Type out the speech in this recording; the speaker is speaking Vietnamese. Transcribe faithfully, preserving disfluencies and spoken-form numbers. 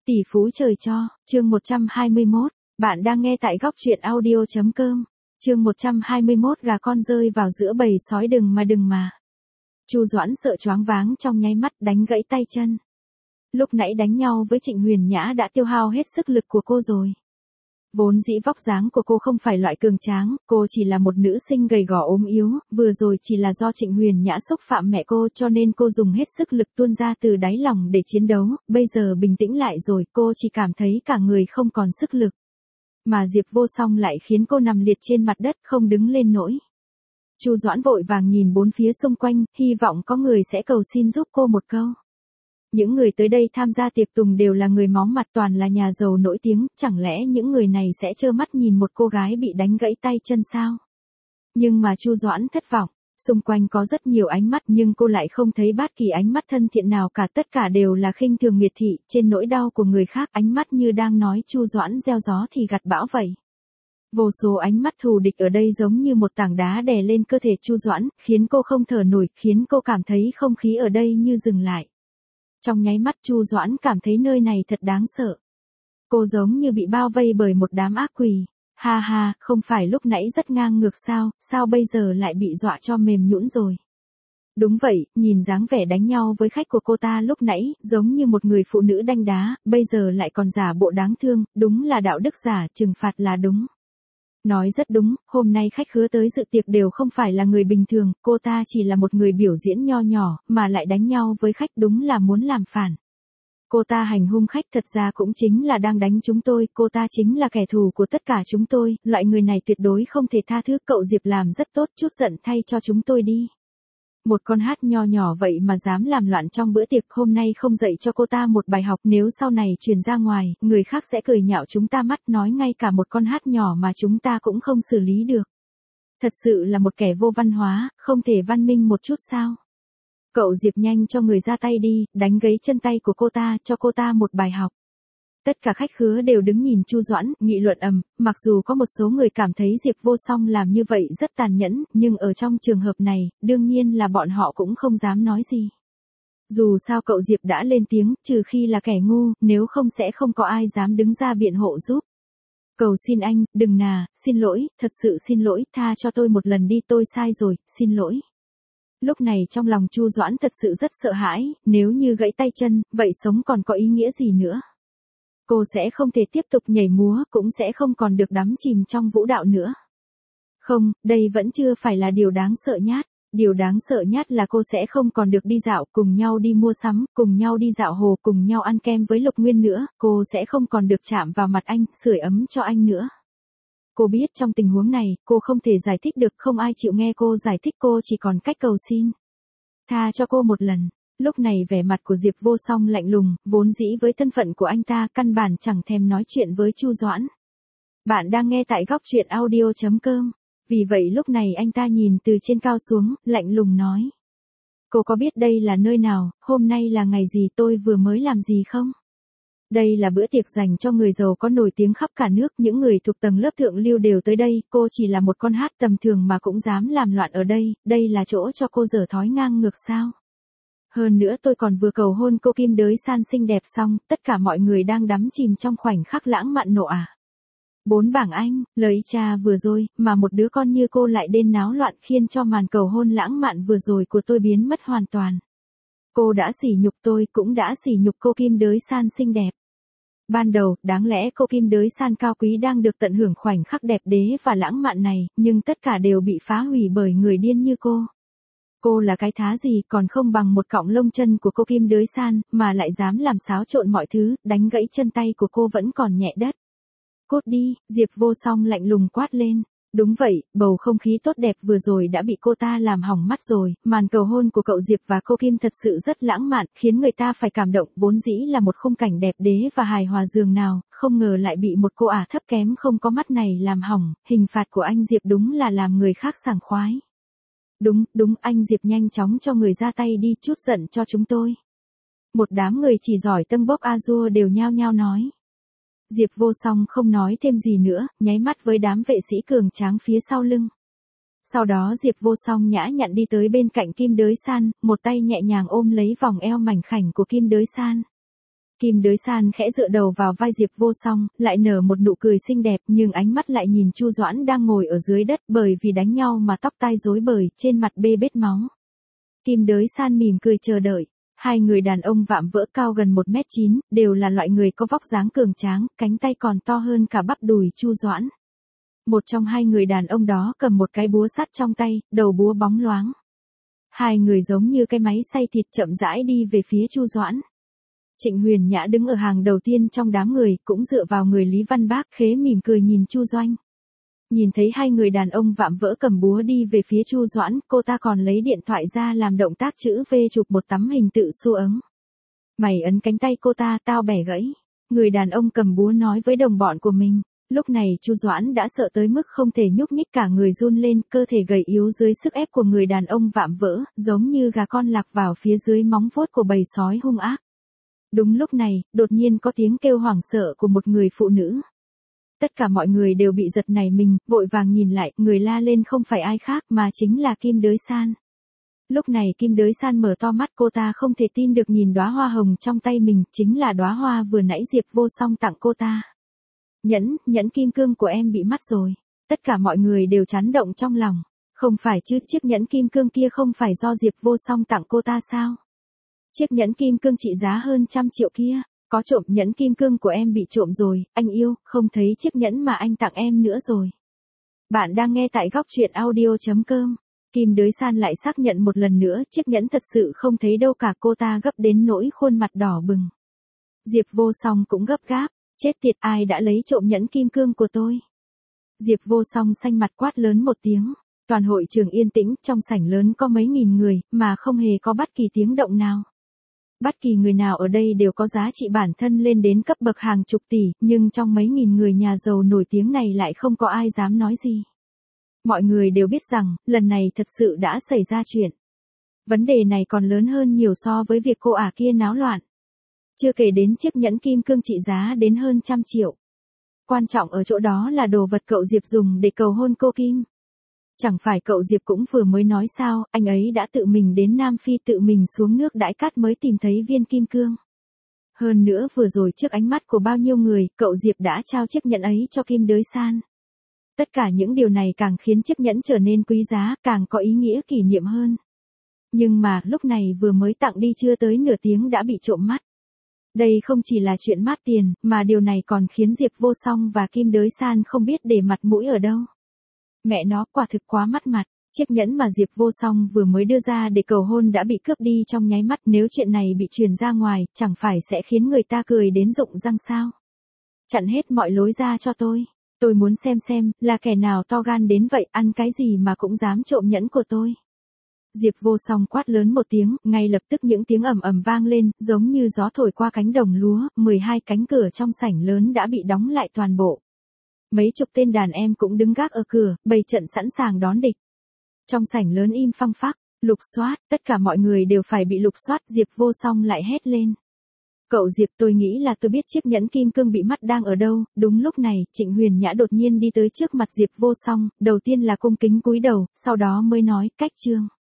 Tỷ phú trời cho, chương một trăm hai mươi mốt, bạn đang nghe tại góc truyện audio.com, chương một trăm hai mươi mốt gà con rơi vào giữa bầy sói đừng mà đừng mà. Chu Doãn sợ choáng váng trong nháy mắt đánh gãy tay chân. Lúc nãy đánh nhau với Trịnh Huyền Nhã đã tiêu hao hết sức lực của cô rồi. Vốn dĩ vóc dáng của cô không phải loại cường tráng, cô chỉ là một nữ sinh gầy gò ốm yếu, vừa rồi chỉ là do Trịnh Huyền Nhã xúc phạm mẹ cô cho nên cô dùng hết sức lực tuôn ra từ đáy lòng để chiến đấu, bây giờ bình tĩnh lại rồi cô chỉ cảm thấy cả người không còn sức lực. Mà Diệp Vô Song lại khiến cô nằm liệt trên mặt đất không đứng lên nổi. Chu Doãn vội vàng nhìn bốn phía xung quanh, hy vọng có người sẽ cầu xin giúp cô một câu. Những người tới đây tham gia tiệc tùng đều là người máu mặt, toàn là nhà giàu nổi tiếng, chẳng lẽ những người này sẽ trơ mắt nhìn một cô gái bị đánh gãy tay chân sao? Nhưng mà Chu Doãn thất vọng, xung quanh có rất nhiều ánh mắt nhưng cô lại không thấy bất kỳ ánh mắt thân thiện nào cả, tất cả đều là khinh thường miệt thị, trên nỗi đau của người khác, ánh mắt như đang nói Chu Doãn gieo gió thì gặt bão vậy. Vô số ánh mắt thù địch ở đây giống như một tảng đá đè lên cơ thể Chu Doãn, khiến cô không thở nổi, khiến cô cảm thấy không khí ở đây như dừng lại. Trong nháy mắt Chu Doãn cảm thấy nơi này thật đáng sợ. Cô giống như bị bao vây bởi một đám ác quỷ. Ha ha, không phải lúc nãy rất ngang ngược sao, sao bây giờ lại bị dọa cho mềm nhũn rồi. Đúng vậy, nhìn dáng vẻ đánh nhau với khách của cô ta lúc nãy, giống như một người phụ nữ đanh đá, bây giờ lại còn giả bộ đáng thương, đúng là đạo đức giả, trừng phạt là đúng. Nói rất đúng, hôm nay khách khứa tới dự tiệc đều không phải là người bình thường, cô ta chỉ là một người biểu diễn nho nhỏ, mà lại đánh nhau với khách, đúng là muốn làm phản. Cô ta hành hung khách thật ra cũng chính là đang đánh chúng tôi, cô ta chính là kẻ thù của tất cả chúng tôi, loại người này tuyệt đối không thể tha thứ, cậu Diệp làm rất tốt, chút giận thay cho chúng tôi đi. Một con hát nho nhỏ vậy mà dám làm loạn trong bữa tiệc, hôm nay không dạy cho cô ta một bài học, nếu sau này truyền ra ngoài, người khác sẽ cười nhạo chúng ta mắt, nói ngay cả một con hát nhỏ mà chúng ta cũng không xử lý được. Thật sự là một kẻ vô văn hóa, không thể văn minh một chút sao? Cậu Diệp nhanh cho người ra tay đi, đánh gãy chân tay của cô ta, cho cô ta một bài học. Tất cả khách khứa đều đứng nhìn Chu Doãn, nghị luận ầm, mặc dù có một số người cảm thấy Diệp Vô Song làm như vậy rất tàn nhẫn, nhưng ở trong trường hợp này, đương nhiên là bọn họ cũng không dám nói gì. Dù sao cậu Diệp đã lên tiếng, trừ khi là kẻ ngu, nếu không sẽ không có ai dám đứng ra biện hộ giúp. Cầu xin anh, đừng nà, xin lỗi, thật sự xin lỗi, tha cho tôi một lần đi, tôi sai rồi, xin lỗi. Lúc này trong lòng Chu Doãn thật sự rất sợ hãi, nếu như gãy tay chân, vậy sống còn có ý nghĩa gì nữa? Cô sẽ không thể tiếp tục nhảy múa, cũng sẽ không còn được đắm chìm trong vũ đạo nữa. Không, đây vẫn chưa phải là điều đáng sợ nhất. Điều đáng sợ nhất là cô sẽ không còn được đi dạo, cùng nhau đi mua sắm, cùng nhau đi dạo hồ, cùng nhau ăn kem với Lục Nguyên nữa, cô sẽ không còn được chạm vào mặt anh, sưởi ấm cho anh nữa. Cô biết trong tình huống này, cô không thể giải thích được, không ai chịu nghe cô giải thích, cô chỉ còn cách cầu xin. Tha cho cô một lần. Lúc này vẻ mặt của Diệp Vô Song lạnh lùng, vốn dĩ với thân phận của anh ta căn bản chẳng thèm nói chuyện với Chu Doãn. Bạn đang nghe tại góc truyện audio.com. Vì vậy lúc này anh ta nhìn từ trên cao xuống, lạnh lùng nói. Cô có biết đây là nơi nào, hôm nay là ngày gì, tôi vừa mới làm gì không? Đây là bữa tiệc dành cho người giàu có nổi tiếng khắp cả nước, những người thuộc tầng lớp thượng lưu đều tới đây, cô chỉ là một con hát tầm thường mà cũng dám làm loạn ở đây, đây là chỗ cho cô dở thói ngang ngược sao? Hơn nữa tôi còn vừa cầu hôn cô Kim Đới San xinh đẹp xong, tất cả mọi người đang đắm chìm trong khoảnh khắc lãng mạn nộ à. Bốn bảng Anh, lời cha vừa rồi, mà một đứa con như cô lại đến náo loạn khiến cho màn cầu hôn lãng mạn vừa rồi của tôi biến mất hoàn toàn. Cô đã sỉ nhục tôi, cũng đã sỉ nhục cô Kim Đới San xinh đẹp. Ban đầu, đáng lẽ cô Kim Đới San cao quý đang được tận hưởng khoảnh khắc đẹp đẽ và lãng mạn này, nhưng tất cả đều bị phá hủy bởi người điên như cô. Cô là cái thá gì, còn không bằng một cọng lông chân của cô Kim Đới San, mà lại dám làm xáo trộn mọi thứ, đánh gãy chân tay của cô vẫn còn nhẹ đất. Cút đi, Diệp Vô Song lạnh lùng quát lên. Đúng vậy, bầu không khí tốt đẹp vừa rồi đã bị cô ta làm hỏng mắt rồi, màn cầu hôn của cậu Diệp và cô Kim thật sự rất lãng mạn, khiến người ta phải cảm động, vốn dĩ là một khung cảnh đẹp đẽ và hài hòa dường nào, không ngờ lại bị một cô ả thấp kém không có mắt này làm hỏng, hình phạt của anh Diệp đúng là làm người khác sảng khoái. Đúng, đúng, anh Diệp nhanh chóng cho người ra tay đi, chút giận cho chúng tôi. Một đám người chỉ giỏi tâng bốc a-dua đều nhao nhao nói. Diệp Vô Song không nói thêm gì nữa, nháy mắt với đám vệ sĩ cường tráng phía sau lưng. Sau đó Diệp Vô Song nhã nhặn đi tới bên cạnh Kim Đới San, một tay nhẹ nhàng ôm lấy vòng eo mảnh khảnh của Kim Đới San. Kim Đới San khẽ dựa đầu vào vai Diệp Vô Song, lại nở một nụ cười xinh đẹp nhưng ánh mắt lại nhìn Chu Doãn đang ngồi ở dưới đất bởi vì đánh nhau mà tóc tai rối bời, trên mặt bê bết máu. Kim Đới San mỉm cười chờ đợi. Hai người đàn ông vạm vỡ cao gần một mét chín, đều là loại người có vóc dáng cường tráng, cánh tay còn to hơn cả bắp đùi Chu Doãn. Một trong hai người đàn ông đó cầm một cái búa sắt trong tay, đầu búa bóng loáng. Hai người giống như cái máy xay thịt chậm rãi đi về phía Chu Doãn. Trịnh Huyền Nhã đứng ở hàng đầu tiên trong đám người, cũng dựa vào người Lý Văn Bác, khế mỉm cười nhìn Chu Doanh. Nhìn thấy hai người đàn ông vạm vỡ cầm búa đi về phía Chu Doãn, cô ta còn lấy điện thoại ra làm động tác chữ V chụp một tấm hình tự xu ấn. Mày ấn cánh tay cô ta, tao bẻ gãy. Người đàn ông cầm búa nói với đồng bọn của mình. Lúc này Chu Doãn đã sợ tới mức không thể nhúc nhích, cả người run lên, cơ thể gầy yếu dưới sức ép của người đàn ông vạm vỡ, giống như gà con lạc vào phía dưới móng vuốt của bầy sói hung ác. Đúng lúc này, đột nhiên có tiếng kêu hoảng sợ của một người phụ nữ. Tất cả mọi người đều bị giật nảy mình, vội vàng nhìn lại, người la lên không phải ai khác mà chính là Kim Đới San. Lúc này Kim Đới San mở to mắt, cô ta không thể tin được nhìn đóa hoa hồng trong tay mình, chính là đóa hoa vừa nãy Diệp Vô Song tặng cô ta. Nhẫn, nhẫn kim cương của em bị mất rồi. Tất cả mọi người đều chấn động trong lòng. Không phải chứ, chiếc nhẫn kim cương kia không phải do Diệp Vô Song tặng cô ta sao? Chiếc nhẫn kim cương trị giá hơn trăm triệu kia, có trộm, nhẫn kim cương của em bị trộm rồi, anh yêu, không thấy chiếc nhẫn mà anh tặng em nữa rồi. Bạn đang nghe tại góc truyện audio chấm com. Kim Đới San lại xác nhận một lần nữa, chiếc nhẫn thật sự không thấy đâu cả, cô ta gấp đến nỗi khuôn mặt đỏ bừng. Diệp Vô Song cũng gấp gáp, chết tiệt, ai đã lấy trộm nhẫn kim cương của tôi? Diệp Vô Song xanh mặt quát lớn một tiếng, toàn hội trường yên tĩnh, trong sảnh lớn có mấy nghìn người, mà không hề có bất kỳ tiếng động nào. Bất kỳ người nào ở đây đều có giá trị bản thân lên đến cấp bậc hàng chục tỷ, nhưng trong mấy nghìn người nhà giàu nổi tiếng này lại không có ai dám nói gì. Mọi người đều biết rằng, lần này thật sự đã xảy ra chuyện. Vấn đề này còn lớn hơn nhiều so với việc cô ả kia náo loạn. Chưa kể đến chiếc nhẫn kim cương trị giá đến hơn trăm triệu. Quan trọng ở chỗ đó là đồ vật cậu Diệp dùng để cầu hôn cô Kim. Chẳng phải cậu Diệp cũng vừa mới nói sao, anh ấy đã tự mình đến Nam Phi, tự mình xuống nước đãi cát mới tìm thấy viên kim cương. Hơn nữa vừa rồi trước ánh mắt của bao nhiêu người, cậu Diệp đã trao chiếc nhẫn ấy cho Kim Đới San. Tất cả những điều này càng khiến chiếc nhẫn trở nên quý giá, càng có ý nghĩa kỷ niệm hơn. Nhưng mà, lúc này vừa mới tặng đi chưa tới nửa tiếng đã bị trộm mất. Đây không chỉ là chuyện mát tiền, mà điều này còn khiến Diệp Vô Song và Kim Đới San không biết để mặt mũi ở đâu. Mẹ nó, quả thực quá mất mặt. Chiếc nhẫn mà Diệp Vô Song vừa mới đưa ra để cầu hôn đã bị cướp đi trong nháy mắt, nếu chuyện này bị truyền ra ngoài, chẳng phải sẽ khiến người ta cười đến rụng răng sao? Chặn hết mọi lối ra cho tôi. Tôi muốn xem xem, là kẻ nào to gan đến vậy, ăn cái gì mà cũng dám trộm nhẫn của tôi. Diệp Vô Song quát lớn một tiếng, ngay lập tức những tiếng ầm ầm vang lên, giống như gió thổi qua cánh đồng lúa, mười hai cánh cửa trong sảnh lớn đã bị đóng lại toàn bộ. Mấy chục tên đàn em cũng đứng gác ở cửa, bày trận sẵn sàng đón địch. Trong sảnh lớn im phăng phắc, lục soát, tất cả mọi người đều phải bị lục soát, Diệp Vô Song lại hét lên. Cậu Diệp, tôi nghĩ là tôi biết chiếc nhẫn kim cương bị mất đang ở đâu. Đúng lúc này, Trịnh Huyền Nhã đột nhiên đi tới trước mặt Diệp Vô Song, đầu tiên là cung kính cúi đầu, sau đó mới nói, cách trương.